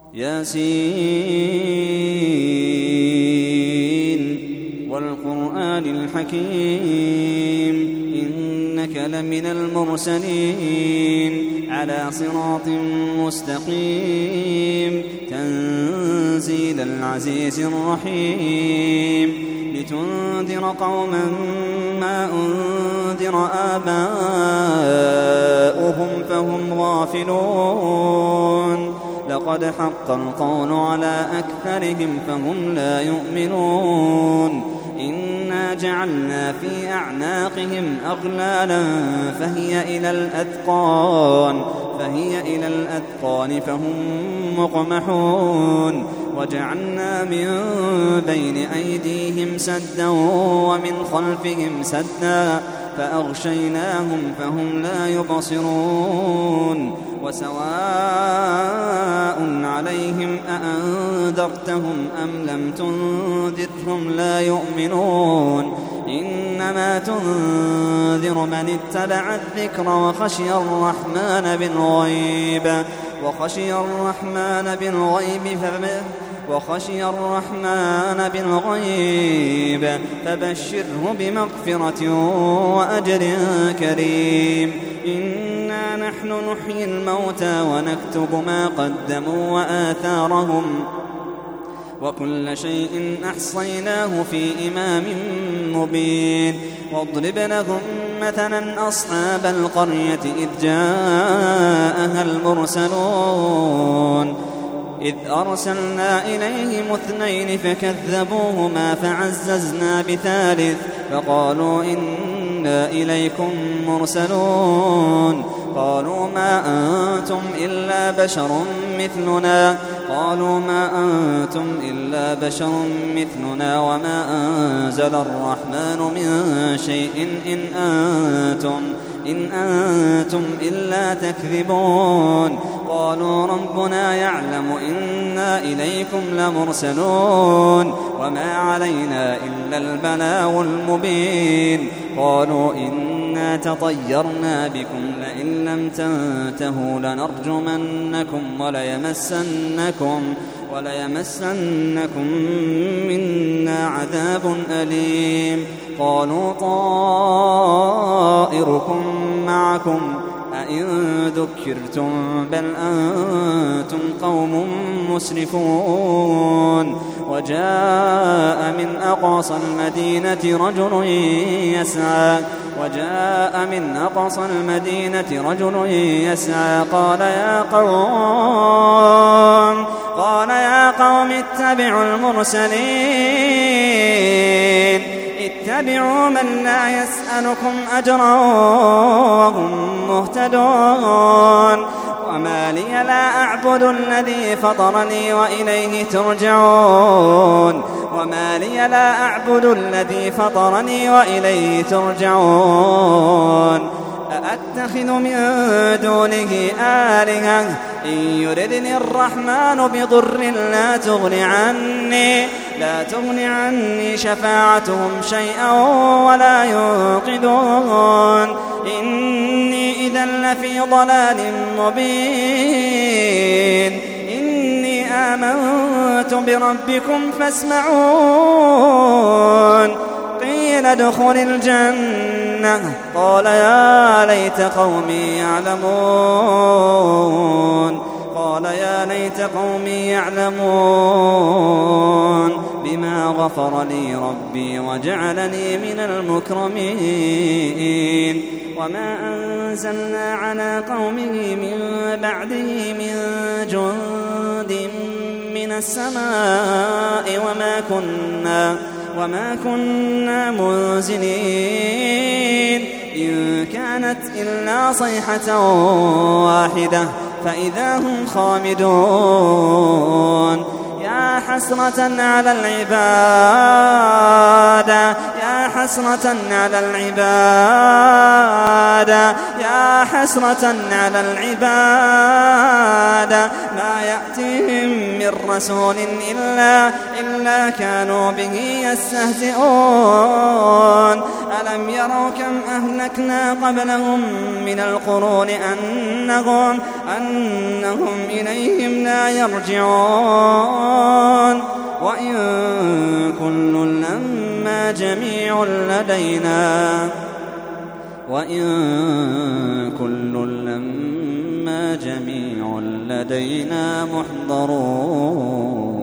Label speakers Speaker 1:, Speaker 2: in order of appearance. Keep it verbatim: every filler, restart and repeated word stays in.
Speaker 1: ياسين والقرآن الحكيم إنك لمن المرسلين على صراط مستقيم تنزيل العزيز الرحيم لتنذر قوما ما أنذر آباؤهم فهم غافلون لقد حق القول على أكثرهم فهم لا يؤمنون إنا جعلنا في أعناقهم أغلالا فهي إلى الأذقان فهي إلى الأذقان فهم مقمحون وجعلنا من بين أيديهم سدا ومن خلفهم سدا فأغشيناهم فهم لا يبصرون وسواء عليهم أأنذرتهم أم لم تنذرهم لا يؤمنون إنما تنذر من اتبع الذكر وخشي الرحمن بالغيب وخشي الرحمن بالغيب وخشي الرحمن بالغيب فبشره بمغفرة وأجر كريم إنا نحن نحيي الموتى ونكتب ما قدموا وآثارهم وكل شيء أحصيناه في إمام مبين واضرب لهم مثلا أصحاب القرية إذ جاءها المرسلون إذ أرسلنا إليهم اثنين فكذبوهما فعززنا بثالث فقالوا إنا إليكم مرسلون قالوا ما أنتم إلا بشر مثلنا قالوا ما أنتم إلا بشر مثلنا وما أنزل الرحمن من شيء إن أنتم إن أنتم إلا تكذبون قالوا ربنا يعلم إنا إليكم لمرسلون وما علينا إلا البلاغ المبين قالوا إنا تطيرنا بكم لئن لم تنتهوا لنرجمنكم وليمسنكم وليمسنكم منا عذاب أليم قالوا طائركم معكم أئن ذكرتم بل أنتم قوم مسرفون وجاء من أقصى المدينة رجل يسعى وجاء من أقصى المدينة رجل يسعى قال يا قوم قال يا قوم اتبعوا المرسلين اتبعوا من لا يسألكم أجرا وهم مهتدون وما لي لا أعبد الذي فطرني وإليه ترجعون وما لي لا أعبد الذي فطرني وإليه ترجعون أأتخذ من دونه آلهة إن يردني الرحمن بضر لا تغن عني لا تغن عني شفاعتهم شيئا ولا ينقذون إني إذا لفي ضلال مبين إني آمنت بربكم فاسمعون قيل ادخل الجنة قال يا ليت قومي يعلمون قال يا ليت قومي يعلمون بما غفر لي ربي وجعلني من المكرمين وما أنزلنا على قومه من بعده من جند من السماء وما كنا وما كنا منزلين إن كانت إلا صيحة واحدة فإذا هم خامدون يا حسرة على العباد يا حسرة على العباد يا حسرة على العباد ما يأتيهم من رسول إلا, إلا كانوا به يستهزئون ألم يروا كم أهلكنا قبلهم من القرون أنهم, أنهم إليهم لا يرجعون وإن كل لما جميع لدينا وإن كل لما جميع لدينا محضرون